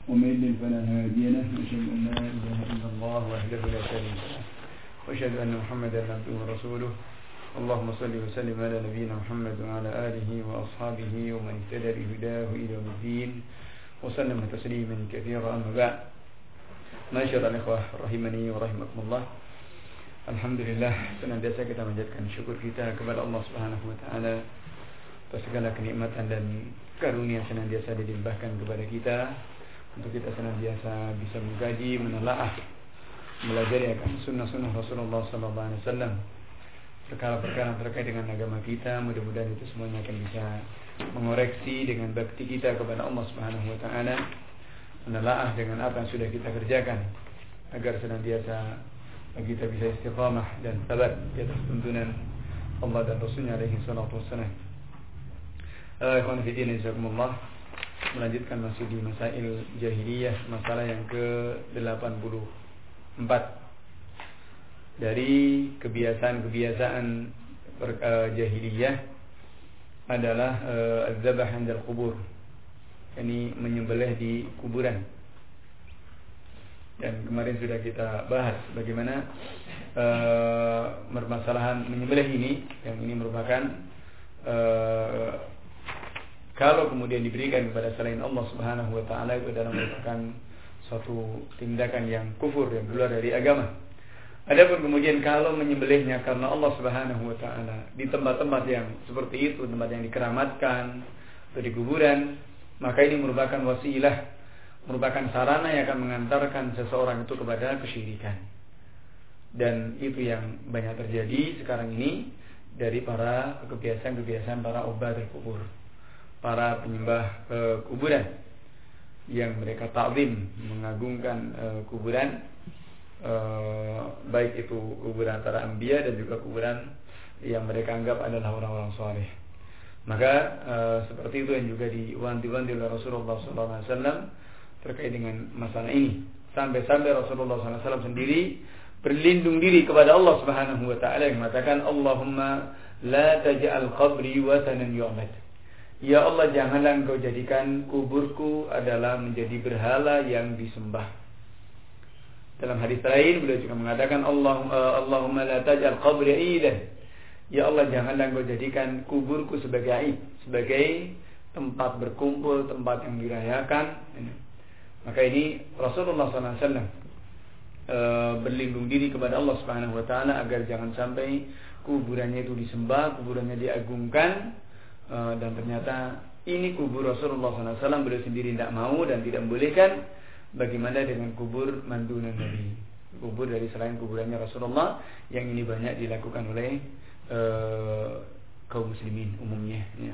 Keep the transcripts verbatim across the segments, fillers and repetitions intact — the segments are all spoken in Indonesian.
ومن يضلل فلا هادي له وأشهد أن لا إله إلا الله وحده لا شريك له وأشهد أن محمدا عبده ورسوله اللهم صل وسلم على نبينا محمد وعلى آله وأصحابه ومن اهتدى بهداه إلى يوم الدين وسلم تسليما كثيرا. أما بعد، Masyaallah ikhwah rahimani wa rahimakumullah. Alhamdulillah, senantiasa kita menjadikan syukur kita kepada Allah Subhanahu wa taala atas segala kenikmatan dan karunia yang senantiasa dilimpahkan kepada kita untuk kita senantiasa bisa mengkaji, menelaah, mempelajari akan sunnah-sunnah Rasulullah sallallahu alaihi wasallam, perkara-perkara terkait dengan agama kita. Mudah-mudahan itu semuanya akan bisa mengoreksi dengan bakti kita kepada Allah Subhanahu wa taala, menelaah dengan apa yang sudah kita kerjakan agar senantiasa kita bisa istiqamah dan tabat di atas tuntunan Allah dan Rasulnya alaihi salatu wassalam. Ikhwan fillah jazakumullah, melanjutkan masih di masail jahiliyah, masalah yang ke delapan puluh empat dari kebiasaan-kebiasaan jahiliyah adalah az-zabah 'inda al-qubur, ini menyembelih di kuburan. Dan kemarin sudah kita bahas bagaimana uh, permasalahan menyembelih ini, yang ini merupakan uh, kalau kemudian diberikan kepada selain Allah Subhanahu wa taala, itu adalah merupakan suatu tindakan yang kufur, yang keluar dari agama. Adapun kemudian kalau menyembelihnya karena Allah Subhanahu wa taala di tempat-tempat yang seperti itu, tempat yang dikeramatkan atau di kuburan, maka ini merupakan wasilah, merupakan sarana yang akan mengantarkan seseorang itu kepada kesyirikan. Dan itu yang banyak terjadi sekarang ini dari para kebiasaan-kebiasaan para ubadah kubur, para penyembah e, kuburan, yang mereka ta'zim, mengagungkan e, kuburan, e, baik itu kuburan para anbiya dan juga kuburan yang mereka anggap adalah orang-orang saleh. Maka e, seperti itu yang juga diwanti-wanti oleh Rasulullah sallallahu alaihi wasallam terkait dengan masalah ini. Sampai-sampai Rasulullah sallallahu alaihi wasallam sendiri berlindung diri kepada Allah Subhanahu wa taala yang mengatakan, Allahumma la taj'al qabri watanan yu'bad. Ya Allah, janganlah Engkau jadikan kuburku adalah menjadi berhala yang disembah. Dalam hadis lain beliau juga mengatakan, Allahumma, Allahumma la taj'al qabri idan. Ya Allah, janganlah Engkau jadikan kuburku sebagai aid, sebagai tempat berkumpul, tempat yang dirayakan. Maka ini Rasulullah sallallahu alaihi wasallam e, berlindung diri kepada Allah Subhanahu wa taala agar jangan sampai kuburannya itu disembah, kuburannya diagungkan. e, dan ternyata ini kubur Rasulullah sallallahu alaihi wasallam, beliau sendiri tidak mau dan tidak membolehkan. Bagaimana dengan kubur mandunan Nabi, kubur dari selain kuburannya Rasulullah, yang ini banyak dilakukan oleh e, kaum muslimin umumnya, ya.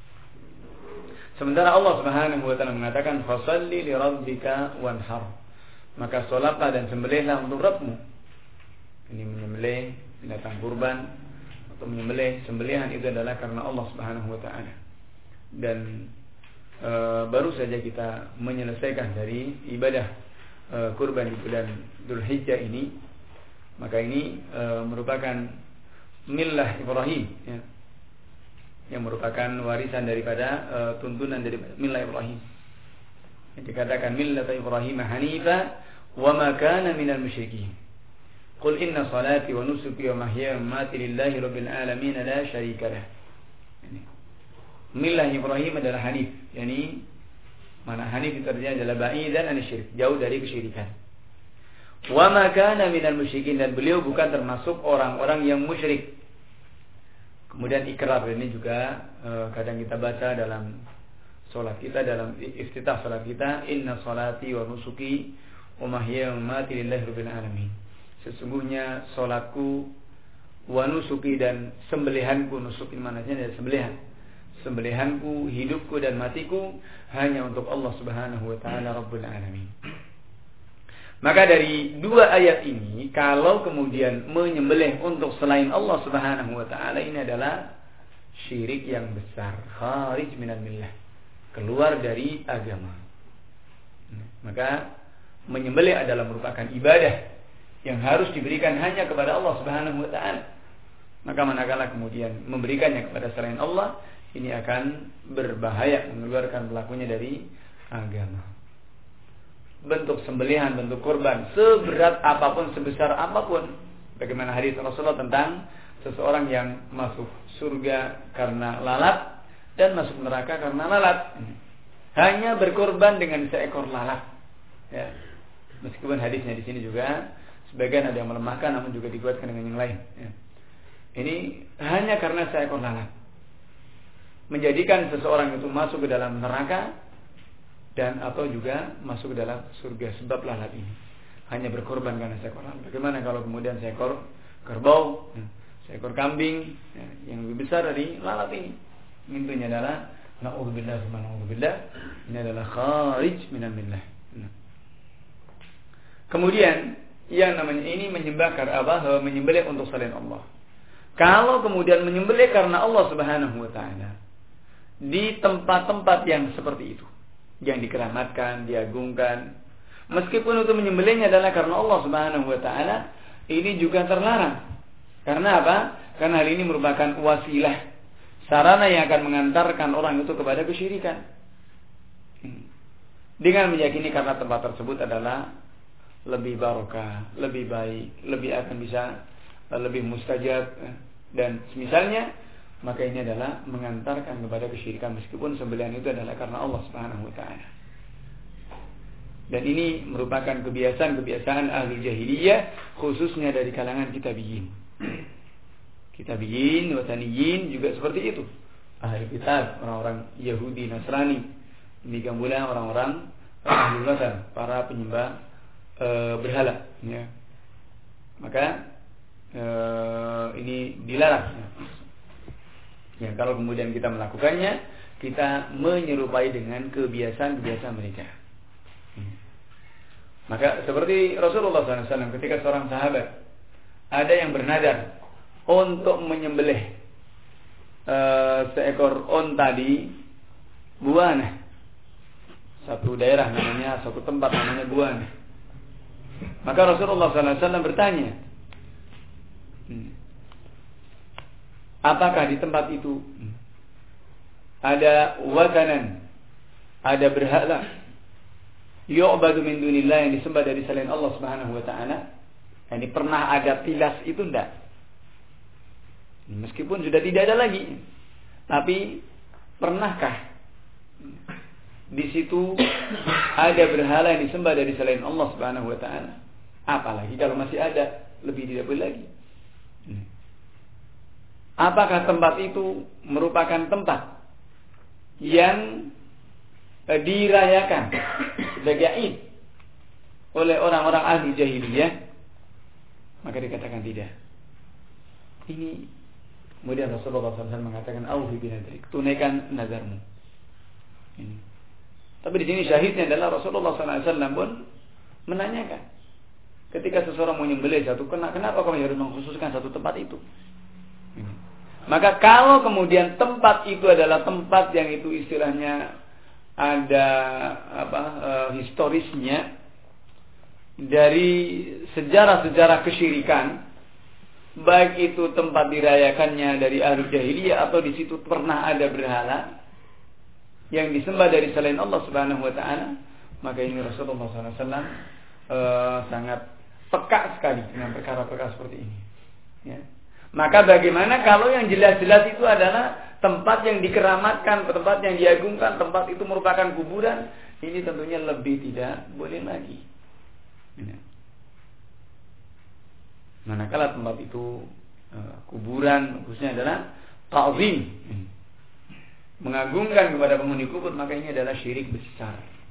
Sementara Allah Subhanahu wa taala mengatakan, fasalli li rabbika wanhar, maka salatlah dan sembelihlah untuk Rabbmu. Ini menyembelih binatang kurban atau menyembelih sembelihan itu adalah karena Allah Subhanahu wa taala. Dan e, baru saja kita menyelesaikan dari ibadah e, kurban di bulan Dzulhijjah ini, maka ini e, merupakan millah Ibrahim, ya, yang merupakan warisan daripada uh, tuntunan dari millah Ibrahim. Yang dikatakan millah Ibrahim hanifa wa ma kana minal musyrikin. Qul inna salati wa nusuki wa mahyaya wa mamati lillahi rabbil alamin la syarika lah. Ini millah Ibrahim adalah hanif, yakni mana hanif itu artinya adalah ba'idan an syirik, jauh dari kesyirikan. Wa ma kana minal musyrikin, dan beliau bukan termasuk orang-orang yang musyrik. Kemudian ikrar ini juga e, kadang kita baca dalam salat kita, dalam iftitah salat kita, inna salati wa nusuki wa mahyaya wa mamati lillahi rabbil alamin. Sesungguhnya salatku, wa nusuki, dan sembelihanku, nusuki maknanya dari sembelihan. Sembelihanku, hidupku dan matiku hanya untuk Allah Subhanahu wa taala rabbul alamin. Maka dari dua ayat ini, kalau kemudian menyembelih untuk selain Allah Subhanahu wa taala, ini adalah syirik yang besar, kharij minal millah, keluar dari agama. Maka menyembelih adalah merupakan ibadah yang harus diberikan hanya kepada Allah Subhanahu wa taala. Maka manakala kemudian memberikannya kepada selain Allah, ini akan berbahaya, mengeluarkan pelakunya dari agama. bentuk sembelihan, bentuk kurban, seberat apapun, sebesar apapun. Bagaimana hadis Rasulullah tentang seseorang yang masuk surga karena lalat dan masuk neraka karena lalat. Hanya berkorban dengan seekor lalat. Ya. Meskipun hadisnya di sini juga sebagian ada yang melemahkan, namun juga dikuatkan dengan yang lain. Ya. Ini hanya karena seekor lalat menjadikan seseorang itu masuk ke dalam neraka dan atau juga masuk ke dalam surga sebab lalat ini. Hanya berkorban karena seekor lalat. Bagaimana kalau kemudian seekor kerbau, seekor kambing ya, yang lebih besar dari lalat ini? Intinya adalah na'udzubillah wa na'udzubillah, ini adalah kharij minal millah. Nah. Kemudian yang namanya ini menyembah karena apa? Menyembelih untuk selain Allah. Kalau kemudian menyembelih karena Allah Subhanahu wa taala di tempat-tempat yang seperti itu, yang dikeramatkan, diagungkan, meskipun itu menyembelihnya adalah karena Allah Subhanahu wa taala, ini juga terlarang. Karena apa? Karena hal ini merupakan wasilah, sarana yang akan mengantarkan orang itu kepada kesyirikan. Dengan meyakini karena tempat tersebut adalah lebih barokah, lebih baik, lebih akan bisa lebih mustajab dan semisalnya, maka ini adalah mengantarkan kepada kesyirikan meskipun sembelihan itu adalah karena Allah Subhanahu wa taala. Dan ini merupakan kebiasaan-kebiasaan ahli jahiliyah, khususnya dari kalangan kitabiyin. Kitabiyin, wataniyin juga seperti itu. Ahli kitab, orang-orang Yahudi, Nasrani, demikian pula orang-orang ahli watan, para penyembah e, berhala. Ya. Maka e, ini dilarang. Ya. Ya, kalau kemudian kita melakukannya, kita menyerupai dengan kebiasaan-kebiasaan mereka. Maka seperti Rasulullah shallallahu alaihi wasallam ketika seorang sahabat ada yang bernadar untuk menyembelih uh, seekor onta di Buana, satu daerah namanya, satu tempat namanya Buana. Maka Rasulullah shallallahu alaihi wasallam bertanya, hmm, apakah di tempat itu ada watanan, ada berhala yu'badu min dunillah, yang disembah dari selain Allah Subhanahu wa taala? Ini pernah ada tilas itu enggak? Meskipun sudah tidak ada lagi, tapi pernahkah di situ ada berhala yang disembah dari selain Allah Subhanahu wa taala? Apalagi kalau masih ada, lebih tidak boleh lagi. Apakah tempat itu merupakan tempat yang dirayakan sebagai Id oleh orang-orang ahli jahiliyah? Maka dikatakan tidak. Ini kemudian Rasulullah shallallahu alaihi wasallam mengatakan, "Aufi binadrik," tunaikan nazarmu. Ini. Tapi di sini syahidnya adalah Rasulullah shallallahu alaihi wasallam pun menanyakan, ketika seseorang mau menyembelih satu, kenapa kamu harus mengkhususkan satu tempat itu? Ini. Maka kalau kemudian tempat itu adalah tempat yang itu istilahnya ada apa e, historisnya dari sejarah-sejarah kesyirikan, baik itu tempat dirayakannya dari ahli jahiliyah atau di situ pernah ada berhala yang disembah dari selain Allah Subhanahu wa taala, maka ini Rasulullah shallallahu alaihi wasallam e, sangat peka sekali dengan perkara-perkara seperti ini. Ya. Maka bagaimana kalau yang jelas-jelas itu adalah tempat yang dikeramatkan, tempat yang diagungkan, tempat itu merupakan kuburan, ini tentunya lebih tidak boleh lagi. Manakala tempat itu uh, kuburan, khususnya adalah ta'zim, mengagungkan kepada penghuni kubur, maka ini adalah syirik besar.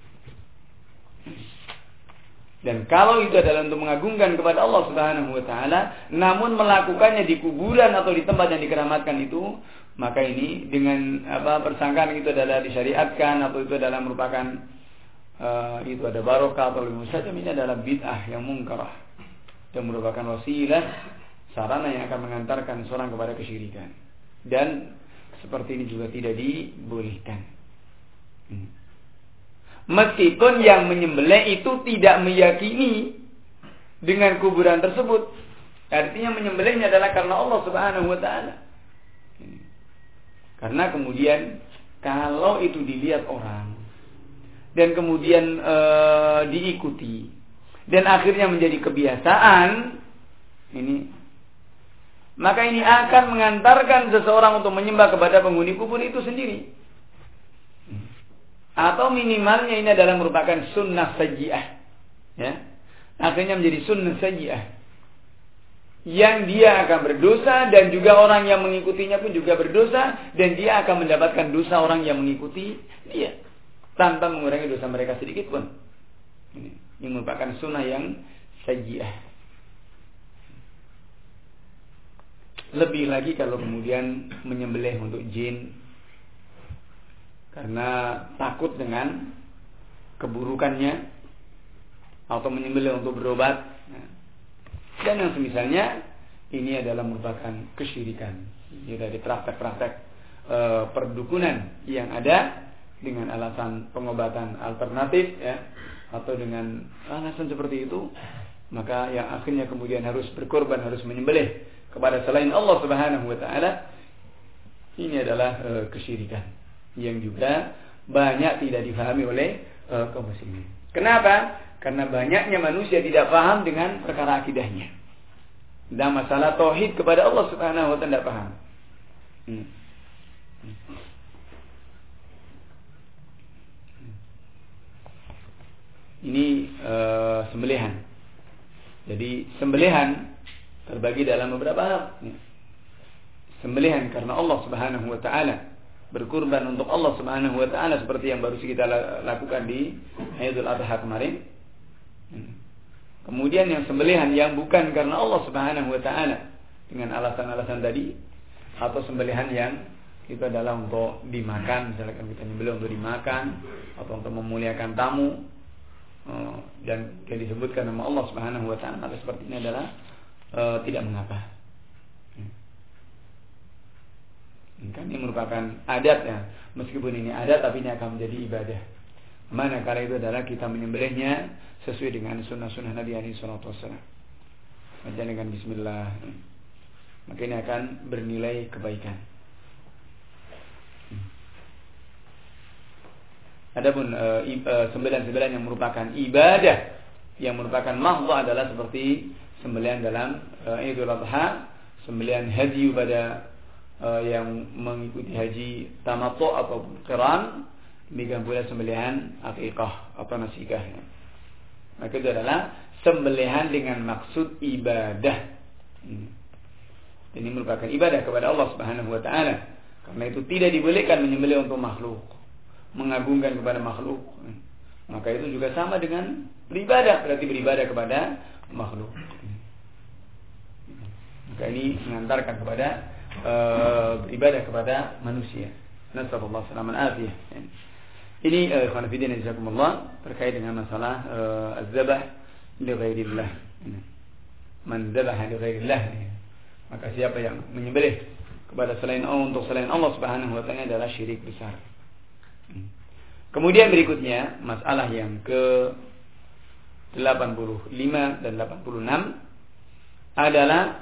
Dan kalau itu adalah untuk mengagungkan kepada Allah Subhanahu wa taala, namun melakukannya di kuburan atau di tempat yang dikeramatkan itu, maka ini dengan apa persangkaan itu adalah disyariatkan atau itu adalah merupakan uh, itu ada barokah atau lebih mustajab, ini adalah bid'ah yang mungkarah dan merupakan wasilah, sarana yang akan mengantarkan seorang kepada kesyirikan. Dan seperti ini juga tidak dibolehkan. Hmm. Meskipun yang menyembelih itu tidak meyakini dengan kuburan tersebut, artinya menyembelihnya adalah karena Allah Subhanahu wa taala. Karena kemudian kalau itu dilihat orang dan kemudian e, diikuti dan akhirnya menjadi kebiasaan ini, maka ini akan mengantarkan seseorang untuk menyembah kepada penghuni kubur itu sendiri. Atau minimalnya ini adalah merupakan sunnah sayyi'ah, ya. Akhirnya menjadi sunnah sayyi'ah yang dia akan berdosa dan juga orang yang mengikutinya pun juga berdosa, dan dia akan mendapatkan dosa orang yang mengikuti dia tanpa mengurangi dosa mereka sedikit pun. Ini, ini merupakan sunnah yang sayyi'ah. Lebih lagi kalau kemudian menyembelih untuk jin karena takut dengan keburukannya, atau menyembelih untuk berobat, dan yang semisalnya, ini adalah merupakan kesyirikan. Ini dari praktek-praktek e, perdukunan yang ada dengan alasan pengobatan alternatif, ya, atau dengan alasan seperti itu, maka yang akhirnya kemudian harus berkorban, harus menyembelih kepada selain Allah Subhanahu wa taala, ini adalah e, kesyirikan yang juga banyak tidak difahami oleh e, kaum muslimin. Kenapa? Karena banyaknya manusia tidak paham dengan perkara akidahnya. Dan masalah tauhid kepada Allah Subhanahu wa taala tidak paham. Hmm. Ini e, sembelihan. Jadi sembelihan terbagi dalam beberapa hal. Sembelihan karena Allah Subhanahu wa taala, berkurban untuk Allah Subhanahu wa taala seperti yang baru kita lakukan di Idul Adha kemarin. Kemudian yang sembelihan yang bukan karena Allah Subhanahu wa taala dengan alasan-alasan tadi, atau sembelihan yang itu adalah untuk dimakan, misalkan kita nyembelih untuk dimakan atau untuk memuliakan tamu, dan yang disebutkan nama Allah Subhanahu wa taala, maka seperti ini adalah uh, tidak mengapa. Kan ini merupakan adat, ya. Meskipun ini adat, tapi ini akan menjadi ibadah. Manakala itu adalah kita menyembelihnya sesuai dengan sunnah-sunnah Nabi alaihi salatu wassalam. Baca dengan bismillah, maka ini akan bernilai kebaikan. Adapun uh, uh, sembelihan-sembelihan yang merupakan ibadah, yang merupakan mahdha, adalah seperti sembelihan dalam uh, Idul Adha, sembelihan haji pada Uh, yang mengikuti haji tamattu atau qiran, demikian pula sembelihan akikah atau nasikah. Maka itu adalah sembelihan dengan maksud ibadah. Hmm. Ini merupakan ibadah kepada Allah Subhanahu wa taala. Karena itu tidak dibolehkan menyembelih untuk makhluk, mengagungkan kepada makhluk. Hmm. Maka itu juga sama dengan beribadah, berarti beribadah kepada makhluk. Hmm. Maka ini mengantarkan kepada Uh, beribadah kepada manusia. Nasallallahu salaman afiyah. Ini ikhwan fillah jazakumullah, terkait dengan masalah uh, az-zabah li ghairillah. Man dzabaha li ghairillah, maka siapa yang menyembelih kepada selain Allah, untuk selain Allah Subhanahu wa taala, adalah syirik besar. Kemudian berikutnya masalah yang ke delapan puluh lima dan delapan puluh enam adalah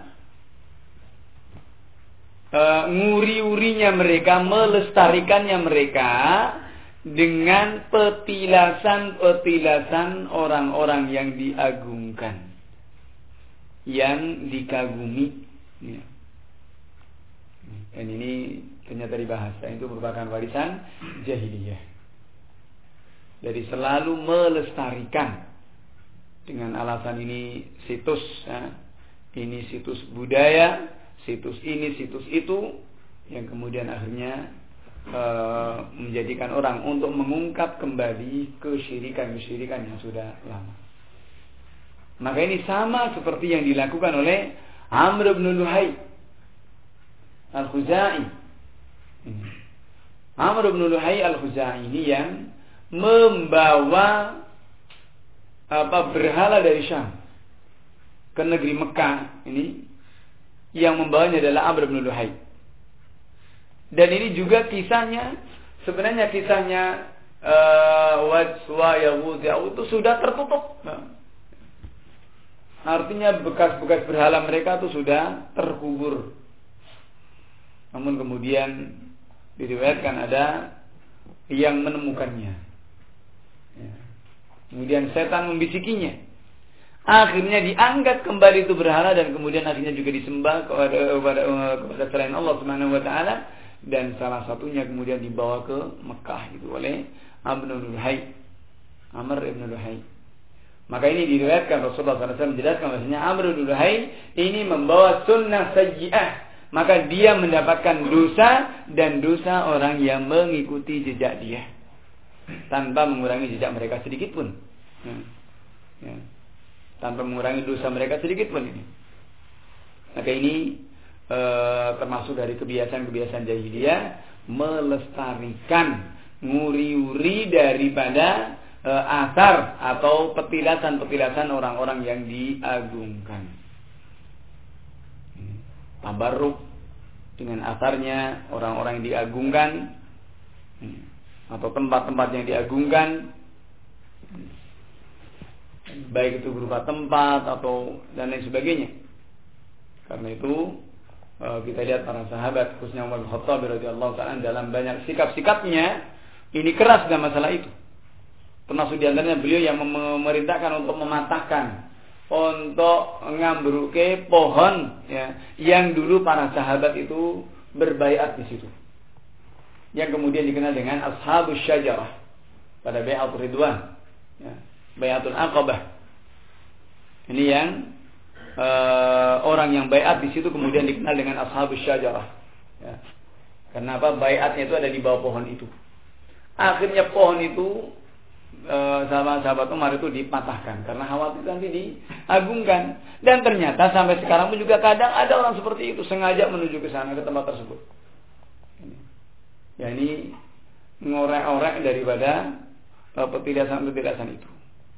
Uh, nguri-urinya mereka, melestarikannya mereka dengan petilasan-petilasan orang-orang yang diagungkan, yang dikagumi, ya. Dan ini ternyata dibahas, dan itu merupakan warisan jahiliyah. Jadi selalu melestarikan dengan alasan ini situs, ya, ini situs budaya, situs ini, situs itu, yang kemudian akhirnya e, menjadikan orang untuk mengungkap kembali kesyirikan-kesyirikan yang sudah lama. Maka ini sama seperti yang dilakukan oleh Amr bin Luhai Al-Khuzai. Amr bin Luhai Al-Khuzai ini yang membawa apa berhala dari Syam ke negeri Mekah ini. Yang membawanya adalah Amr bin Luhai. Dan ini juga kisahnya, sebenarnya kisahnya Wadswa Yahud itu sudah tertutup. Nah, artinya bekas-bekas berhala mereka itu sudah terkubur. Namun kemudian diriwayatkan ada yang menemukannya. Ya. Kemudian setan membisikinya. Akhirnya diangkat kembali itu berhala dan kemudian akhirnya juga disembah kepada kepada, kepada selain Allah Subhanahu wa taala, dan salah satunya kemudian dibawa ke Mekah itu oleh Amr bin Luhai. Amr bin Luhai. Maka ini diriwayatkan Rasulullah sallallahu alaihi wasallam menjelaskan bahwasanya Amr bin Luhai ini membawa sunnah sayyi'ah, maka dia mendapatkan dosa dan dosa orang yang mengikuti jejak dia tanpa mengurangi jejak mereka sedikit pun. Ya. Ya. Tanpa mengurangi dosa mereka sedikit pun ini. Maka ini e, termasuk dari kebiasaan-kebiasaan jahiliyah, melestarikan, nguri-uri daripada e, asar atau petilasan-petilasan orang-orang yang diagungkan. Tabarruk dengan asarnya orang-orang yang diagungkan, atau tempat-tempat yang diagungkan, baik itu berupa tempat atau dan lain sebagainya. Karena itu kita lihat para sahabat, khususnya Umar bin Khattab radhiyallahu ta'ala dalam banyak sikap-sikapnya ini keras dalam masalah itu. Termasuk di antaranya beliau yang memerintahkan untuk mematahkan, untuk ngambruke pohon ya, yang dulu para sahabat itu berbaiat di situ. Yang kemudian dikenal dengan Ashabus Syajarah pada Bai'atul Ridwan. Ya. Bai'atul Aqabah. Ini yang uh, orang yang bai'at di situ kemudian dikenal dengan Ashabus Syajarah. Ya. Karena apa? Bai'atnya itu ada di bawah pohon itu. Akhirnya pohon itu uh, sama sahabat Umar itu dipatahkan karena khawatir nanti diagungkan. Dan ternyata sampai sekarang pun juga kadang ada orang seperti itu sengaja menuju ke sana, ke tempat tersebut. Ini. Ya ini ngorek-orek daripada uh, petilasan-petilasan itu.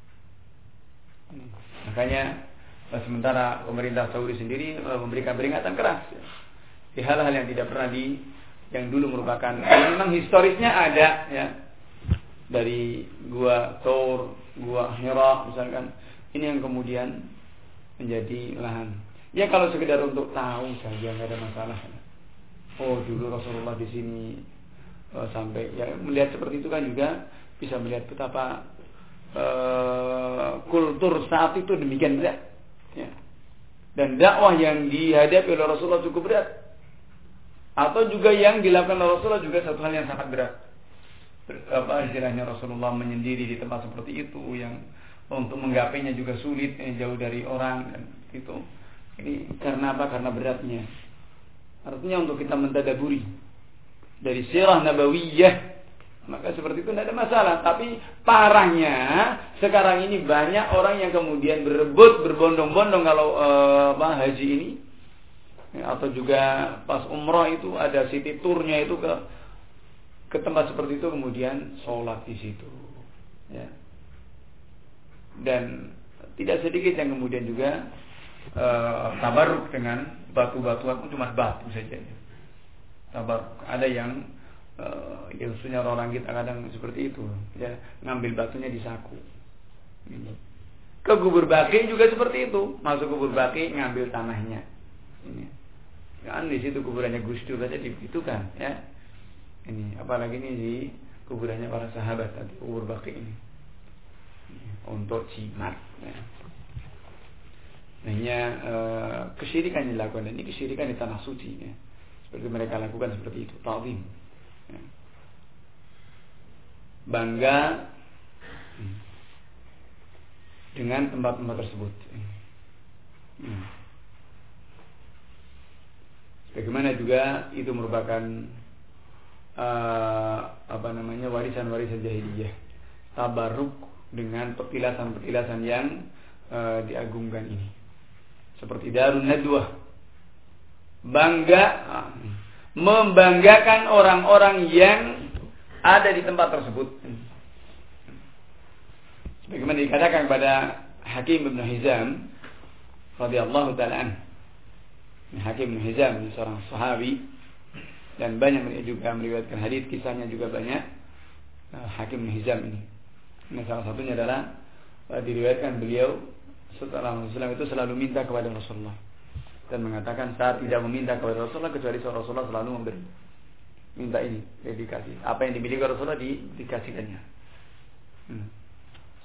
Makanya sementara pemerintah Saudi sendiri memberikan peringatan keras ya, di hal-hal yang tidak pernah di yang dulu merupakan memang historisnya ada ya, dari gua Thawr, gua Hira misalkan, ini yang kemudian menjadi lahan. Ya kalau sekedar untuk tahu saja nggak ada masalah. Oh dulu Rasulullah di sini oh, sampai ya melihat seperti itu kan juga bisa melihat betapa Uh, kultur saat itu demikian berat ya. Dan dakwah yang dihadapi oleh Rasulullah cukup berat, atau juga yang dilakukan oleh Rasulullah juga satu hal yang sangat berat. Apa istilahnya, Rasulullah menyendiri di tempat seperti itu yang untuk menggapainya juga sulit, eh, jauh dari orang dan itu. Ini karena apa? Karena beratnya. Artinya untuk kita mentadaburi dari sirah nabawiyah, maka seperti itu tidak ada masalah. Tapi parahnya sekarang ini banyak orang yang kemudian berebut berbondong-bondong kalau uh, apa, haji ini ya, atau juga pas umroh itu ada city tournya itu ke ke tempat seperti itu, kemudian sholat di situ ya. Dan tidak sedikit yang kemudian juga uh, tabarruk dengan batu-batuan, cuma batu saja. Tabarruk. Ada yang Uh, ya khususnya orang kita kadang seperti itu ya, ngambil batunya di saku. Ini. Ke kubur baqi juga seperti itu, masuk kubur baqi ngambil tanahnya. Ini kan di situ kuburannya Gus Dur aja itu kan ya. Ini apalagi ini di kuburannya para sahabat tadi, kubur baqi ini. Ini untuk jimat ya. Hanya uh, kesyirikan yang dilakukan, dan ini kesyirikan di tanah suci ya. Seperti mereka lakukan seperti itu, ta'zim. Ya. Bangga dengan tempat-tempat tersebut. Ya. Bagaimana juga itu merupakan uh, apa namanya warisan-warisan jahiliyah, tabarruk dengan petilasan-petilasan yang uh, diagungkan ini, seperti Darun Nadwah, bangga uh, membanggakan orang-orang yang ada di tempat tersebut. Sebagaimana dikatakan kepada Hakim bin Hizam radhiyallahu ta'ala anhu. Hakim bin Hizam ini seorang sahabi dan banyak juga meriwayatkan hadis, kisahnya juga banyak. Hakim bin Hizam ini. Nah, salah satunya adalah diriwayatkan beliau setelah Rasulullah itu selalu minta kepada Rasulullah dan mengatakan saat tidak meminta kepada Rasulullah kecuali Rasulullah selalu memberi. Minta ini, dedikasi. Apa yang dimiliki Rasulullah di, dikasihkannya. Hmm.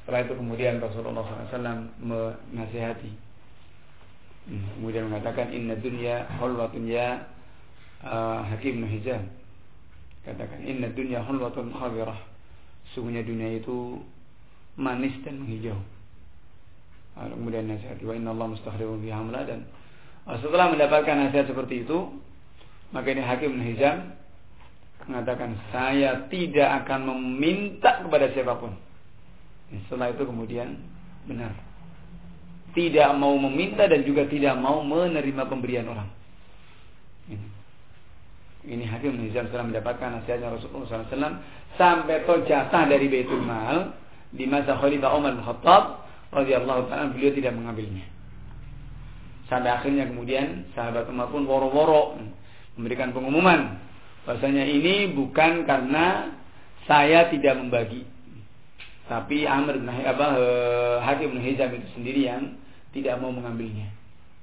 Setelah itu kemudian Rasulullah shallallahu alaihi wasallam menasihati, kemudian mengatakan inna dunya hulwatun ya uh, Hakim bin Hizam, katakan inna dunya hulwatun khabirah, sungguhnya dunia itu manis dan menghijau. Lalu kemudian nasihati wa inna Allah mustakhlifun fi hamla, dan uh, setelah mendapatkan nasihat seperti itu, maka ini Hakim bin Hizam mengatakan saya tidak akan meminta kepada siapapun. Setelah itu kemudian benar, tidak mau meminta dan juga tidak mau menerima pemberian orang. Ini, ini Hakim bin Hizam setelah mendapatkan nasihatnya Rasulullah shallallahu alaihi wasallam sampai toh jatah dari Baitul Mal di masa Khalifah Umar bin Khattab radhiyallahu ta'ala, beliau tidak mengambilnya. Sampai akhirnya kemudian sahabat Umar pun woro-woro memberikan pengumuman bahasanya ini bukan karena saya tidak membagi, tapi Amr bin apa Hakim bin Hizam itu sendiri yang tidak mau mengambilnya.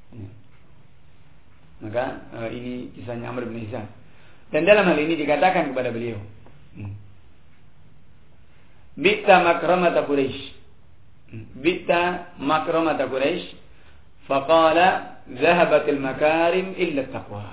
Maka ini kisahnya Amr bin Hizam. Dan dalam hal ini dikatakan kepada beliau, Bi'ta makramata Quraisy. Bi'ta makramata Quraisy. Faqala zahabatil makarim illa taqwa.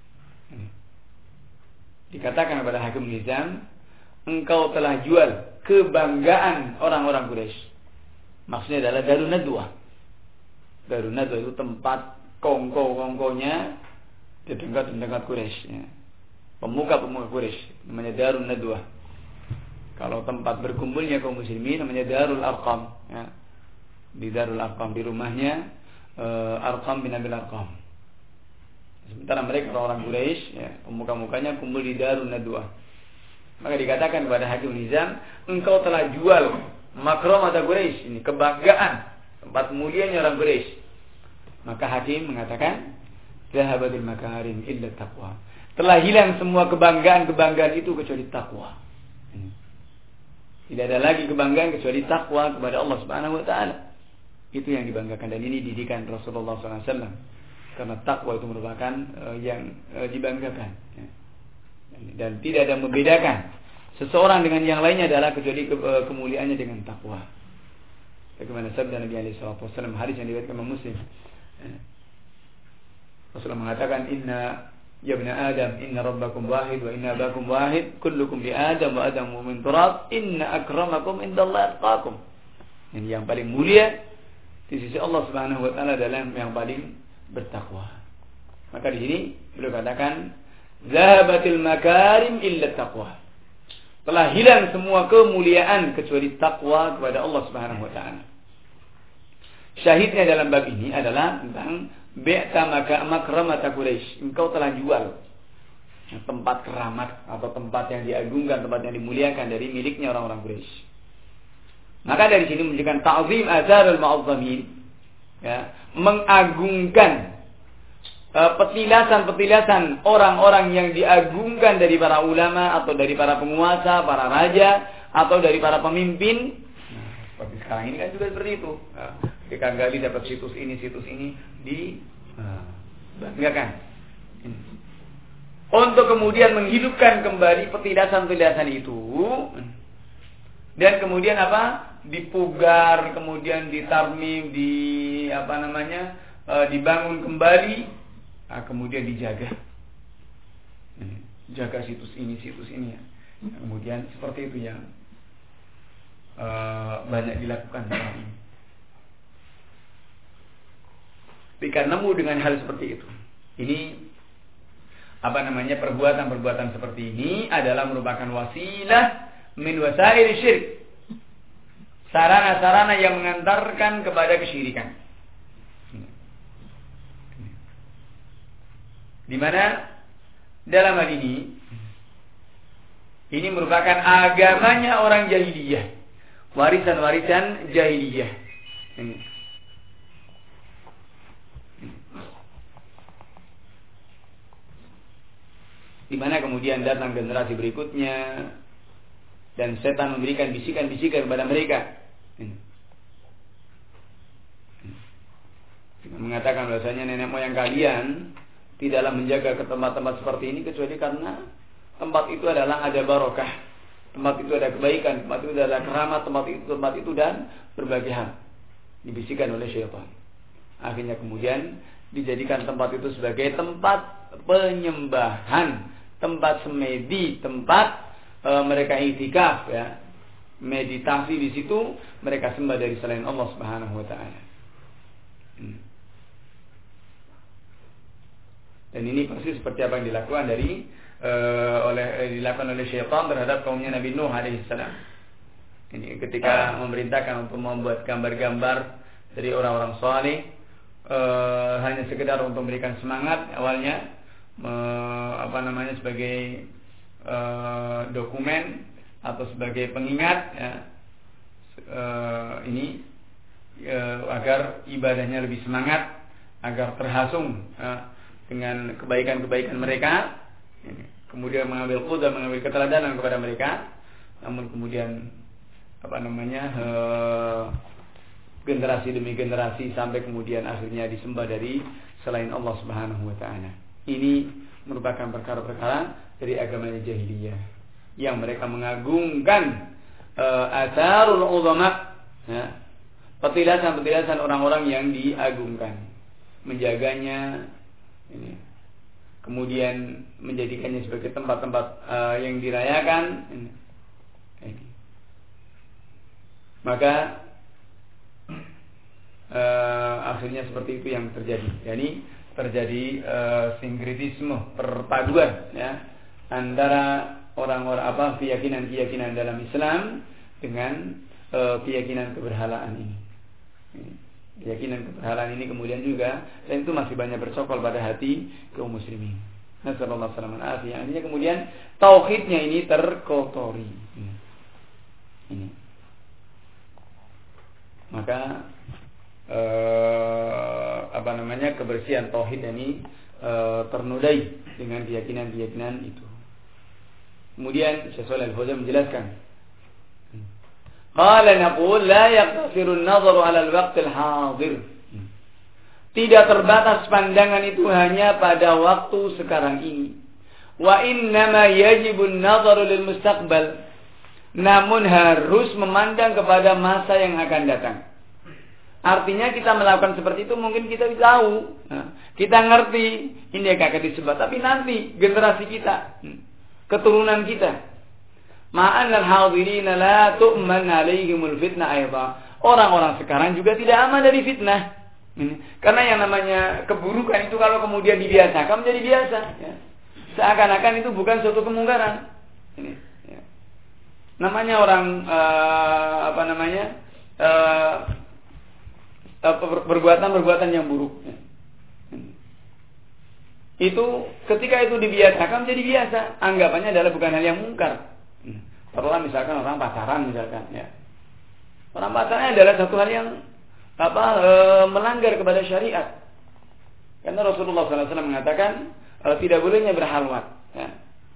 Dikatakan kepada Hakim bin Hizam, engkau telah jual kebanggaan orang-orang Quraisy. Maksudnya adalah Darun Nadwah. Darun Nadwah itu tempat kongko-kongkonya tetangga-tetangga Quraisy, ya. Pemuka-pemuka Quraisy, namanya Darun Nadwah. Kalau tempat berkumpulnya kaum muslimin namanya Darul Arqam, ya. Di Darul Arqam, di rumahnya uh, Arqam bin Abil Arqam. Sementara mereka orang-orang Quraisy, ya, pemuka-mukanya kumpul di Darun Nadwah. Maka dikatakan kepada Hakim bin Hizam, engkau telah jual makramata Quraisy, ini kebanggaan, tempat mulianya orang Quraisy. Maka Hakim mengatakan, zahabatil makarim illa taqwa. Telah hilang semua kebanggaan-kebanggaan itu kecuali takwa. Tidak ada lagi kebanggaan kecuali takwa kepada Allah Subhanahu wa taala. Itu yang dibanggakan, dan ini didikan Rasulullah shallallahu alaihi wasallam. Karena takwa itu merupakan uh, yang uh, dibanggakan, ya. Dan tidak ada membedakan seseorang dengan yang lainnya adalah kecuali ke, uh, kemuliaannya dengan takwa. Bagaimana sabda Nabi alaihi salatu wasallam, hadis yang diriwayatkan Imam Muslim. Ya. Rasulullah mengatakan, inna ya ibn Adam, inna rabbakum wahid wa inna abakum wahid, kullukum li Adam wa Adamu min turab, inna akramakum indallahi atqakum. Ini yang paling mulia di sisi Allah Subhanahu wa taala adalah yang paling bertakwa. Maka di sini beliau katakan, zahabatil makarim illa taqwa. Telah hilang semua kemuliaan kecuali takwa kepada Allah Subhanahu wa taala. Syahidnya dalam bab ini adalah tentang bi'ta maka makramata Quraisy. Engkau telah jual tempat keramat atau tempat yang diagungkan, tempat yang dimuliakan dari miliknya orang-orang Quraisy. Maka dari sini menunjukkan ta'zim azharul mu'azzamin, ya, mengagungkan petilasan-petilasan orang-orang yang diagungkan dari para ulama atau dari para penguasa, para raja atau dari para pemimpin. Nah, seperti sekarang ini kan juga seperti itu. Nah, ketika gali dapat situs ini, situs ini dibanggakan. Untuk kemudian menghidupkan kembali petilasan-petilasan itu, dan kemudian apa? Dipugar, kemudian ditarmim, di apa namanya? E, dibangun kembali. Nah, kemudian dijaga, jaga situs ini, situs ini, ya. Nah, kemudian seperti itu yang uh, banyak dilakukan sekarang ini. Jika nemu dengan hal seperti itu, ini apa namanya, perbuatan-perbuatan seperti ini adalah merupakan wasilah min wasail syirik, sarana-sarana yang mengantarkan kepada kesyirikan. Di mana dalam hal ini ini merupakan agamanya orang jahiliyah, warisan-warisan jahiliyah. Ini. Di mana kemudian datang generasi berikutnya dan setan memberikan bisikan-bisikan kepada mereka. Ini. Ini. Mengatakan bahasanya nenek moyang kalian tidaklah menjaga ke tempat-tempat seperti ini kecuali karena tempat itu adalah ada barokah, tempat itu ada kebaikan, tempat itu ada keramat, tempat itu tempat itu dan berbagai hal dibisikkan oleh syaitan. Akhirnya kemudian dijadikan tempat itu sebagai tempat penyembahan, tempat semedi, tempat e, mereka iktikaf, ya, meditasi di situ, mereka sembah dari selain Allah Subhanahu wa taala. Hmm. Dan ini persis seperti apa yang dilakukan dari uh, oleh eh, dilakukan oleh syaitan terhadap kaumnya Nabi Nuh alaihissalam. Ini ketika memerintahkan untuk membuat gambar-gambar dari orang-orang saleh, uh, hanya sekedar untuk memberikan semangat awalnya, uh, apa namanya sebagai uh, dokumen atau sebagai pengingat, ya, uh, ini uh, agar ibadahnya lebih semangat, agar terhasung uh, dengan kebaikan-kebaikan mereka, kemudian mengambil qudwah, mengambil keteladanan kepada mereka. Namun kemudian apa namanya he, generasi demi generasi sampai kemudian akhirnya disembah dari selain Allah Subhanahu wa taala. Ini merupakan perkara-perkara dari agamanya jahiliyah yang mereka mengagungkan atharul ulama, ya, petilasan-petilasan orang-orang yang diagungkan, menjaganya, ini. Kemudian menjadikannya sebagai tempat-tempat uh, yang dirayakan. Ini. Ini. Maka uh, akhirnya seperti itu yang terjadi. Yani terjadi uh, sinkretisme, perpaduan, ya, antara orang-orang apa keyakinan-keyakinan dalam Islam dengan uh, keyakinan keberhalaan ini. Ini. Keyakinan keberhalaan ini kemudian juga, dan itu masih banyak bercokol pada hati kaum muslimin. Nasallallahu alaihi wasallam. Artinya kemudian tauhidnya ini terkotori. Ini. ini. Maka eh, apa namanya kebersihan tauhid ini eh, ternodai dengan keyakinan-keyakinan itu. Kemudian Syekh Shalih Al-Fauzan menjelaskan, qala naqul la yaqtasiru an-nazaru 'ala al-waqt al-hadir. Tidak terbatas pandangan itu hanya pada waktu sekarang ini. Wa innama yajibu an-nazaru lil mustaqbal. Namun harus memandang kepada masa yang akan datang. Artinya kita melakukan seperti itu mungkin kita tahu, nah, kita ngerti ini akan disebut, tapi nanti generasi kita, keturunan kita, ma'anal hadirina la tu'man alaihimul fitnah aidha. Orang-orang sekarang juga tidak aman dari fitnah. Ini. Karena yang namanya keburukan itu kalau kemudian dibiasakan menjadi biasa, ya. Seakan-akan itu bukan suatu kemungkaran. Ini, ya. Namanya orang uh, apa namanya uh, perbuatan-perbuatan yang buruk, ya. Itu ketika itu dibiasakan menjadi biasa, anggapannya adalah bukan hal yang mungkar. Taruhlah misalkan orang pacaran misalkan, ya. Orang pacaran adalah satu hal yang apa e, melanggar kepada syariat. Karena Rasulullah sallallahu alaihi wasallam mengatakan e, tidak bolehnya berhalwat, ya.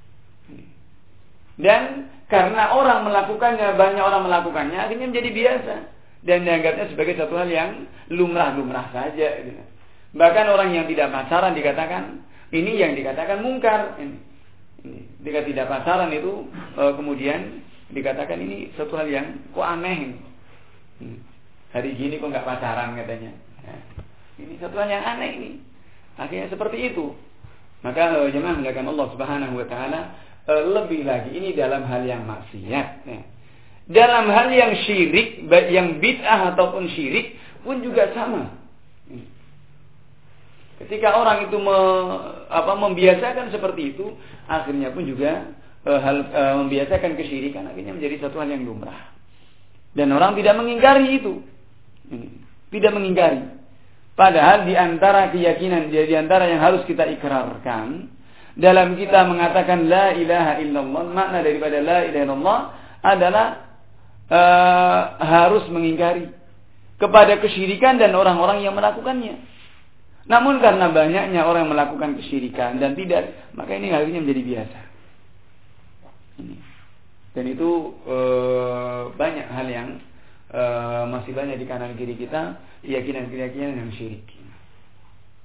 Dan karena orang melakukannya, banyak orang melakukannya, akhirnya menjadi biasa dan dianggapnya sebagai satu hal yang lumrah-lumrah saja. Gitu. Bahkan orang yang tidak pacaran dikatakan ini yang dikatakan mungkar. Ini. Jika tidak pacaran itu e, kemudian dikatakan ini satu hal yang kok aneh. Hmm. Hari gini kok nggak pacaran katanya. Ya. Ini satu hal yang aneh ini. Akhirnya seperti itu. Maka e, jemaah melakukan Allah Subhanahu Wa Taala e, lebih lagi ini dalam hal yang maksiat. Ya. Dalam hal yang syirik, yang bid'ah ataupun syirik pun juga sama. Ketika orang itu me, apa, membiasakan seperti itu, akhirnya pun juga e, hal e, membiasakan kesyirikan, akhirnya menjadi satu hal yang lumrah. Dan orang tidak mengingkari itu, tidak mengingkari. Padahal di antara keyakinan, di antara yang harus kita ikrarkan dalam kita mengatakan la ilaha illallah, makna daripada la ilaha illallah adalah e, harus mengingkari kepada kesyirikan dan orang-orang yang melakukannya. Namun karena banyaknya orang yang melakukan kesyirikan dan tidak, maka ini akhirnya menjadi biasa. Ini. Dan itu e, banyak hal yang e, masih banyak di kanan kiri kita, keyakinan-keyakinan yang syirik.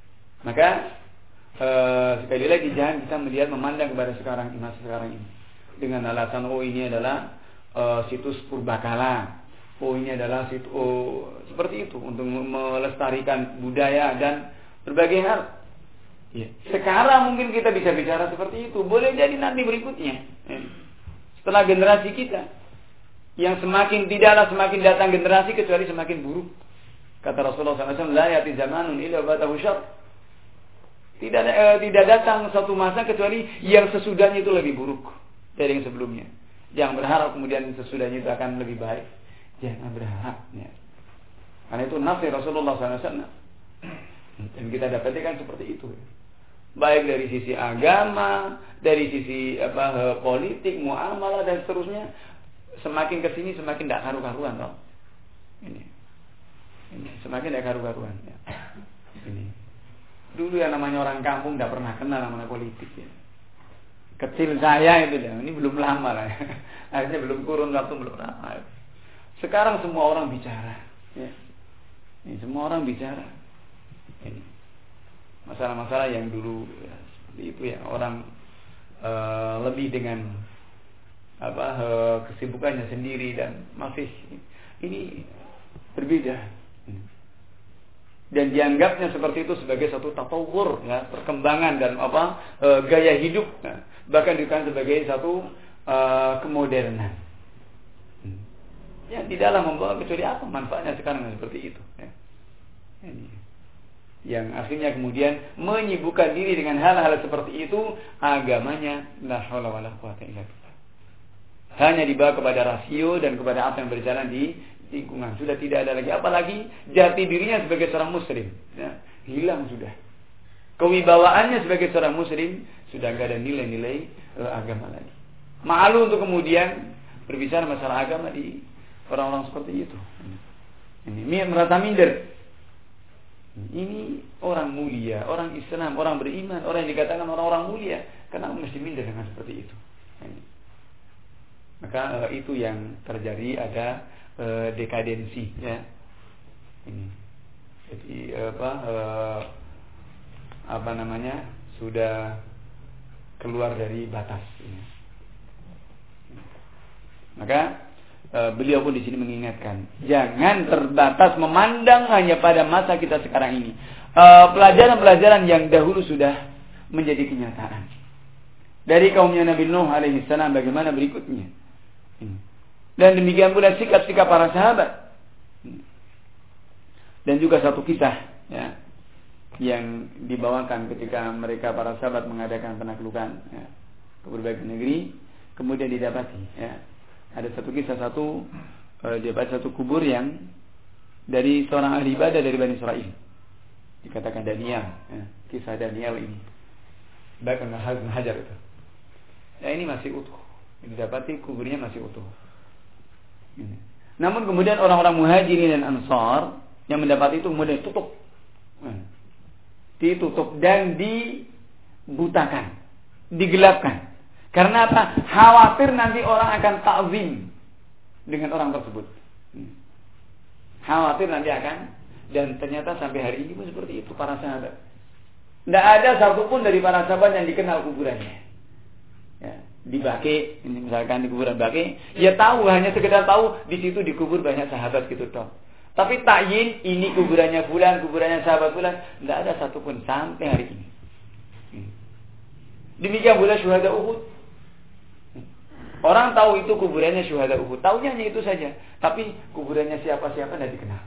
Maka e, sekali lagi jangan kita melihat memandang kepada sekarang masa sekarang ini. dengan alasan oh ini adalah uh, situs purbakala, oh ini adalah situs oh, seperti itu untuk melestarikan budaya dan berbagai hal. Ya. Sekarang mungkin kita bisa bicara seperti itu, boleh jadi nanti berikutnya ya. Setelah generasi kita yang semakin tidaklah semakin datang generasi kecuali semakin buruk. Kata Rasulullah sallallahu alaihi wasallam, la ya'ti zamanun illa ba'dahu syarr. Tidak eh, tidak datang satu masa kecuali yang sesudahnya itu lebih buruk dari yang sebelumnya. Jangan berharap kemudian sesudahnya itu akan lebih baik. Jangan berharap. Ya. Karena itu nafsi Rasulullah sallallahu alaihi wasallam. Dan kita dapatkan seperti itu. Baik dari sisi agama, dari sisi apa politik, muamalah dan seterusnya. Semakin kesini semakin tidak karu-karuan, toh. Ini, ini semakin tidak karu-karuan. Ya. Ini. Dulu yang namanya orang kampung tidak pernah kenal namanya politik ya. Kecil saya itu ya, ini belum lama lah. Ya. Akhirnya belum kurun waktu belum lama. Sekarang semua orang bicara. Ya. Ini semua orang bicara. Ini masalah-masalah yang dulu ya, seperti itu ya orang e, lebih dengan apa e, kesibukannya sendiri dan masih ini berbeda. Dan dianggapnya seperti itu sebagai satu tatawur ya, perkembangan dan apa e, gaya hidup ya. Bahkan dikatakan sebagai satu e, kemodernan hmm. yang tidaklah membawa kecuali apa manfaatnya sekarang seperti itu ya. Ini. Yang akhirnya kemudian menyibukkan diri dengan hal-hal seperti itu, agamanya la haula wala quwata illa billah hanya dibawa kepada rasio dan kepada apa yang berjalan di lingkungan. Sudah tidak ada lagi, apalagi jati dirinya sebagai seorang muslim ya, hilang sudah. Kewibawaannya sebagai seorang muslim sudah tidak ada nilai-nilai uh, agama lagi. Malu untuk kemudian berbicara masalah agama di orang-orang seperti itu. Ini merasa minder. Ini orang mulia, orang Islam, orang beriman, orang yang dikatakan orang-orang mulia, kenapa mesti minder dengan seperti itu? Ini. Maka uh, itu yang terjadi, ada uh, dekadensi ya. Ini. Jadi apa uh, apa namanya? Sudah keluar dari batas ini. Maka beliau pun di sini mengingatkan, jangan terbatas memandang hanya pada masa kita sekarang ini. Pelajaran-pelajaran yang dahulu sudah menjadi kenyataan. Dari kaumnya Nabi Nuh alaihi salam bagaimana berikutnya. Dan demikian pula sikap-sikap para sahabat. Dan juga satu kisah ya, yang dibawakan ketika mereka para sahabat mengadakan penaklukan ya, ke berbagai negeri, kemudian didapati ya, ada satu kisah satu uh, dia baca satu kubur yang dari seorang ahli ibadah dari Bani Israel, dikatakan Daniel ya, kisah Daniel ini bahkan Hajar itu ya, ini masih utuh, didapati kuburnya masih utuh ini. Namun kemudian orang-orang Muhajirin dan Ansar yang mendapat itu kemudian tutup nah, ditutup dan dibutakan, digelapkan. Karena apa? Khawatir nanti orang akan ta'zim dengan orang tersebut. Khawatir nanti akan, dan ternyata sampai hari ini pun seperti itu para sahabat. Tidak ada satupun dari para sahabat yang dikenal kuburannya. Ya, di Baqi, ini misalkan di kuburan Baqi, ya tahu, hanya sekedar tahu di situ dikubur banyak sahabat gitu toh. Tapi takyin ini kuburannya fulan, kuburannya sahabat fulan, tidak ada satupun sampai hari ini. Demikian pula syuhada Uhud. Orang tahu itu kuburannya syuhada Uhud, tahunya hanya itu saja. Tapi kuburannya siapa-siapa tidak dikenal.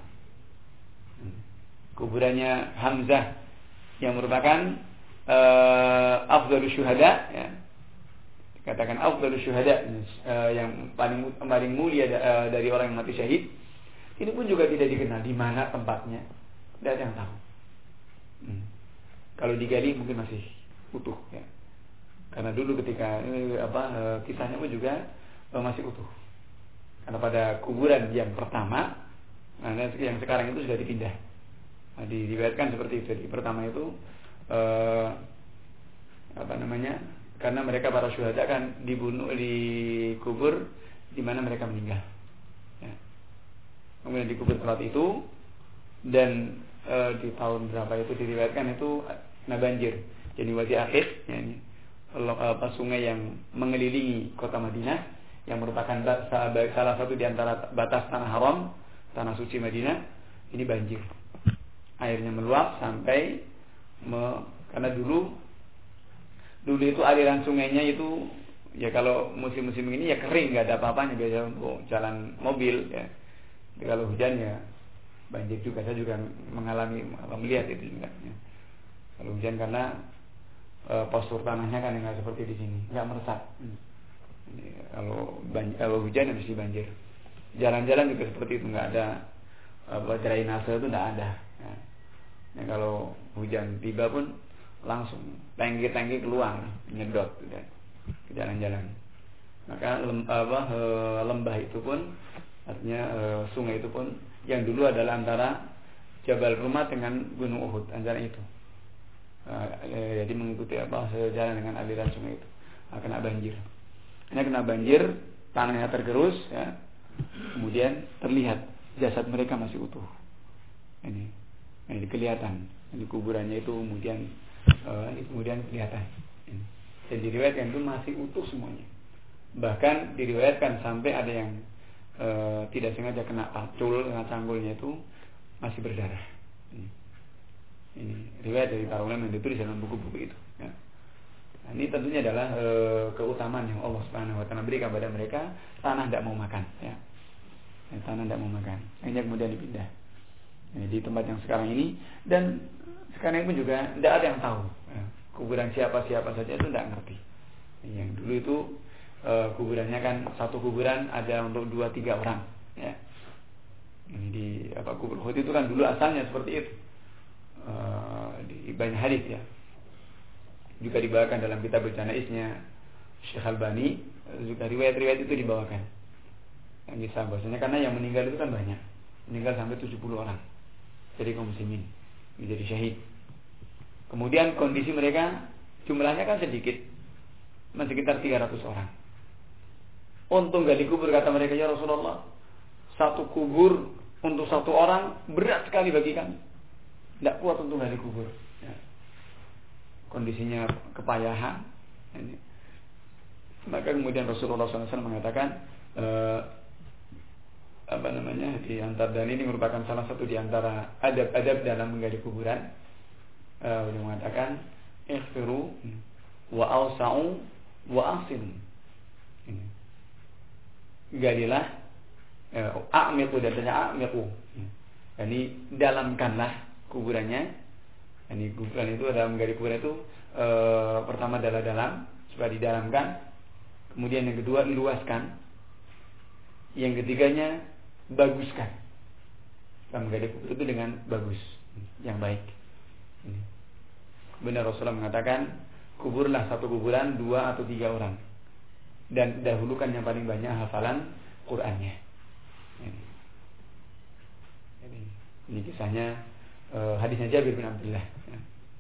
Kuburannya Hamzah yang merupakan uh, afdhalus syuhada, ya. Dikatakan afdhalus syuhada, uh, yang paling paling mulia uh, dari orang yang mati syahid. Ini pun juga tidak dikenal di mana tempatnya, tidak ada yang tahu. Hmm. Kalau digali mungkin masih utuh, ya. Karena dulu ketika eh, apa eh, kisahnya pun juga eh, masih utuh. Karena pada kuburan yang pertama, nah, yang sekarang itu sudah dipindah. Nah, diriwayatkan seperti itu. Di pertama itu eh, apa namanya? Karena mereka para syuhada kan dibunuh, dikubur di mana mereka meninggal. Ya. Kemudian dikubur tempat itu, dan eh, di tahun berapa itu diriwayatkan itu kena banjir. Jadi wadi akhir, ya, ini apa, sungai yang mengelilingi kota Madinah, yang merupakan salah satu di antara batas tanah haram, tanah suci Madinah, ini banjir. Airnya meluap sampai me, karena dulu dulu itu aliran sungainya itu ya kalau musim-musim ini ya kering, nggak ada apa-apanya, biasa untuk jalan mobil ya. Jadi kalau hujan ya banjir juga. Saya juga mengalami melihat itu juga ya. Kalau hujan karena e, postur tanahnya kan nggak seperti di sini, nggak meresap. Hmm. Kalau banjir, kalau hujan harus banjir. Jalan-jalan juga seperti itu, nggak ada apa, drainase itu nggak ada. Ya. Ya, kalau hujan tiba pun langsung tangki-tangki keluar, nyedot ya, ke jalan-jalan. Maka lem, apa, e, lembah itu pun artinya e, sungai itu pun yang dulu adalah antara Jabal Rumah dengan Gunung Uhud, antara itu. E, jadi mengikuti apa sejalan dengan aliran sungai itu. Nah, kena banjir. Ini kena banjir, tanahnya tergerus, ya. Kemudian terlihat jasad mereka masih utuh. Ini, ini kelihatan. Ini kuburannya itu kemudian, uh, ini kemudian kelihatan. Ini. Dan diriwayatkan itu masih utuh semuanya. Bahkan diriwayatkan sampai ada yang uh, tidak sengaja kena pacul, kena canggulnya itu masih berdarah. Ini, ini riwayat dari para ulama yang ditulis dalam buku-buku itu. Ya. Nah, ini tentunya adalah e, keutamaan yang Allah Subhanahu Wa Taala berikan kepada mereka. Tanah tidak mau makan, ya. Ya, tanah tidak mau makan. Akhirnya kemudian dipindah ya, di tempat yang sekarang ini. Dan sekarang pun juga tidak ada yang tahu ya. Kuburan siapa-siapa saja itu tidak ngerti. Yang dulu itu e, kuburannya kan satu kuburan ada untuk dua tiga orang. Ya. Ini di apa kubur Uhud itu kan dulu asalnya seperti itu. E, di banyak hadis ya. Juga dibawakan dalam kitab Janaiznya Syekh Albani, juga riwayat-riwayat itu dibawakan. Yang kisah bahasanya karena yang meninggal itu kan banyak, meninggal sampai tujuh puluh orang dari kaum muslimin menjadi syahid. Kemudian kondisi mereka jumlahnya kan sedikit, sekitar tiga ratus orang. Untuk gali kubur kata mereka, ya Rasulullah, satu kubur untuk satu orang berat sekali bagi kami, tidak kuat untuk gali kubur. Kondisinya kepayahan. Ini. Maka kemudian Rasulullah shallallahu alaihi wasallam mengatakan eh, apa namanya di antara, dan ini merupakan salah satu di antara adab-adab dalam menggali kuburan. Eh, beliau mengatakan ighfiru wa awsa'u wa ahsinu. Ini. Galilah eh, a'miqu dan a'miqu. Ini dalamkanlah kuburannya. Ini kuburan itu adalah menggali kuburan itu e, pertama adalah dalam, supaya didalamkan. Kemudian yang kedua luaskan. Yang ketiganya baguskan. Kita menggali kubur itu dengan bagus, yang baik. Ini. Benar Rasulullah mengatakan kuburlah satu kuburan dua atau tiga orang, dan dahulukan yang paling banyak hafalan Qur'annya. Ini, ini, ini kisahnya. Uh, hadisnya Jabir bin Abdullah. Ya.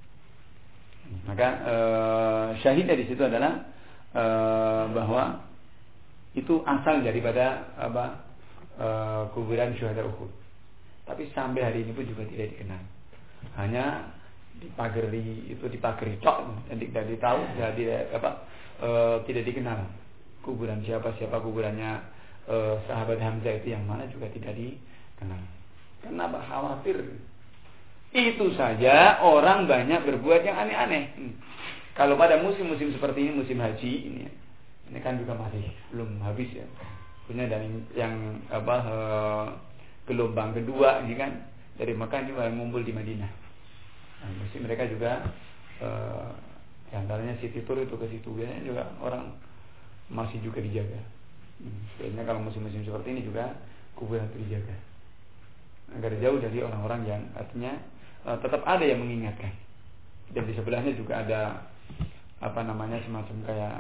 Maka uh, syahidnya di situ adalah uh, bahwa itu asal daripada apa uh, kuburan syuhada Uhud. Tapi sampai hari ini pun juga tidak dikenal. Hanya dipagari itu dipagari tok dan tidak ditahu, jadi apa uh, tidak dikenal kuburan siapa siapa kuburannya uh, sahabat Hamzah itu yang mana juga tidak dikenal. Kenapa? Khawatir. Itu saja orang banyak berbuat yang aneh-aneh. Hmm. Kalau pada musim-musim seperti ini, musim haji ini, ini kan juga masih belum habis ya. Punya dan yang apa he, gelombang kedua ini kan dari Mekah ini ngumpul di Madinah. Nah, mesti mereka juga eh, antaranya city tour itu ke situ, biasanya juga orang masih juga dijaga. Hmm. Biasanya kalau musim-musim seperti ini juga kuburan itu dijaga agar jauh dari orang-orang yang artinya uh, tetap ada yang mengingatkan. Dan di sebelahnya juga ada apa namanya semacam kayak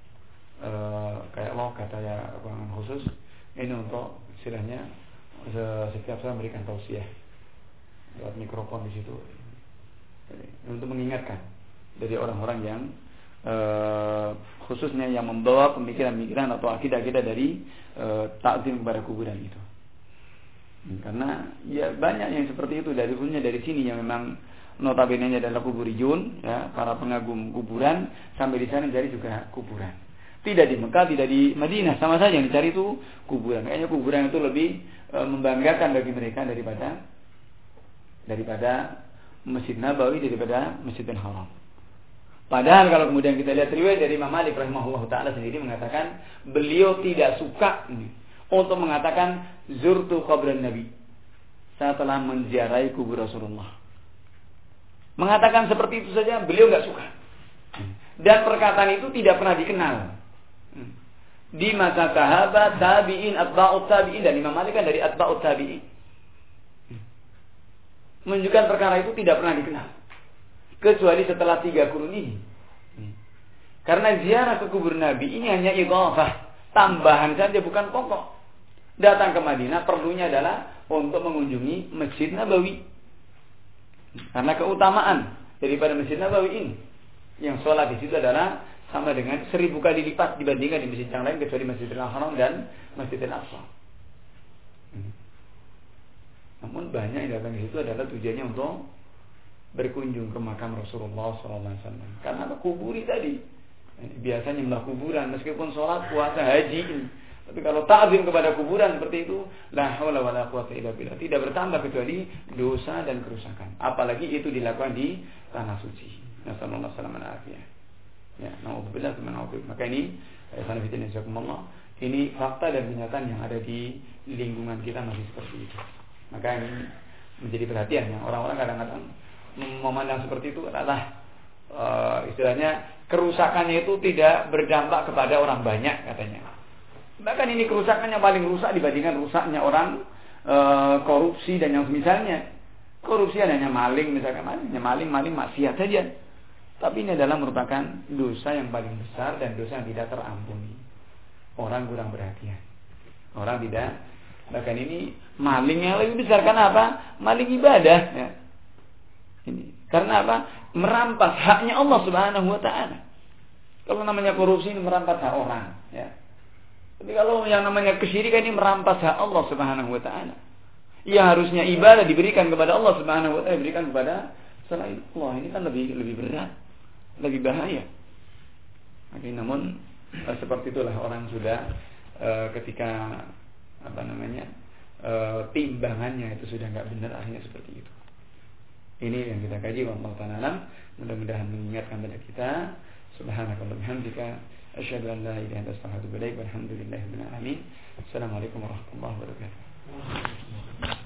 uh, kayak lokat ya ruangan khusus ini untuk istilahnya setiap saya memberikan tausiah lewat mikrofon di situ. Jadi, untuk mengingatkan dari orang-orang yang uh, khususnya yang membawa pemikiran-pemikiran atau akidah-akidah dari uh, takzim kepada kuburan itu. Karena ya banyak yang seperti itu, dari khususnya dari sini yang memang notabene-nya adalah kuburiyun, ya, para pengagum kuburan, sampai di sana mencari juga kuburan. Tidak di Mekah, tidak di Madinah, sama saja yang dicari itu kuburan. Kayaknya kuburan itu lebih e, membanggakan bagi mereka daripada daripada Masjid Nabawi, daripada Masjidil Haram. Padahal kalau kemudian kita lihat riwayat dari Imam Malik rahimahullah taala sendiri mengatakan beliau tidak suka ini, untuk mengatakan zurtu qabran Nabi, saya telah menziarahi kubur Rasulullah. Mengatakan seperti itu saja beliau nggak suka. Dan perkataan itu tidak pernah dikenal di masa sahabat, tabi'in, atba'ut tabi'in, dan Imam Malik kan dari atba'ut tabi'in. Menunjukkan perkara itu tidak pernah dikenal kecuali setelah tiga kurun ini. Karena ziarah ke kubur Nabi ini hanya idhafah, tambahan saja, bukan pokok. Datang ke Madinah perlunya adalah untuk mengunjungi Masjid Nabawi. Karena keutamaan daripada Masjid Nabawi ini, yang sholat di situ adalah sama dengan seribu kali lipat dibandingkan di masjid yang lain kecuali Masjidil Haram dan Masjidil Aqsa. Namun banyak yang datang di situ adalah tujuannya untuk berkunjung ke makam Rasulullah shallallahu alaihi wasallam. Karena apa? Kuburi tadi. Biasanya melah kuburan, meskipun sholat, puasa, haji. Tapi kalau ta'zim kepada kuburan seperti itu, la haula wala quwwata illa billah, tidak bertambah kecuali dosa dan kerusakan. Apalagi itu dilakukan di tanah suci. Nasallallahu alaihi wasallam. Ya, naudzubillah min dzalik. Maka ini, ayat fitin insyaallah, ini fakta dan kenyataan yang ada di lingkungan kita masih seperti itu. Maka ini menjadi perhatian yang orang-orang kadang-kadang memandang seperti itu adalah uh, istilahnya kerusakannya itu tidak berdampak kepada orang banyak katanya. Bahkan ini kerusakan yang paling rusak dibandingkan rusaknya orang uh, korupsi dan yang semisalnya. Korupsi hanya maling, misalkan maling, maling, maling maksiat saja. Tapi ini adalah merupakan dosa yang paling besar dan dosa yang tidak terampuni. Orang kurang perhatian. Orang tidak. Bahkan ini maling yang lebih besar. Karena apa? Maling ibadah. Ya. Ini. Karena apa? Merampas haknya Allah Subhanahu Wa Taala. Kalau namanya korupsi ini merampas hak orang. Ya. Tapi kalau yang namanya kesyirikan ini merampas hak Allah Subhanahu Wa Taala. Ya harusnya ibadah diberikan kepada Allah Subhanahu Wa Taala, diberikan kepada selain Allah. Ini kan lebih lebih berat, lebih bahaya. Oke, namun seperti itulah orang sudah e, ketika apa namanya e, timbangannya itu sudah nggak benar, akhirnya seperti itu. Ini yang kita kaji, wallahu ta'ala. Mudah-mudahan mengingatkan pada kita. Subhanakallahumma bihamdika asyhadu an la ilaha illa anta astaghfiruka wa atubu ilaik. Walhamdulillahirabbil alamin. Assalamualaikum warahmatullahi wabarakatuh.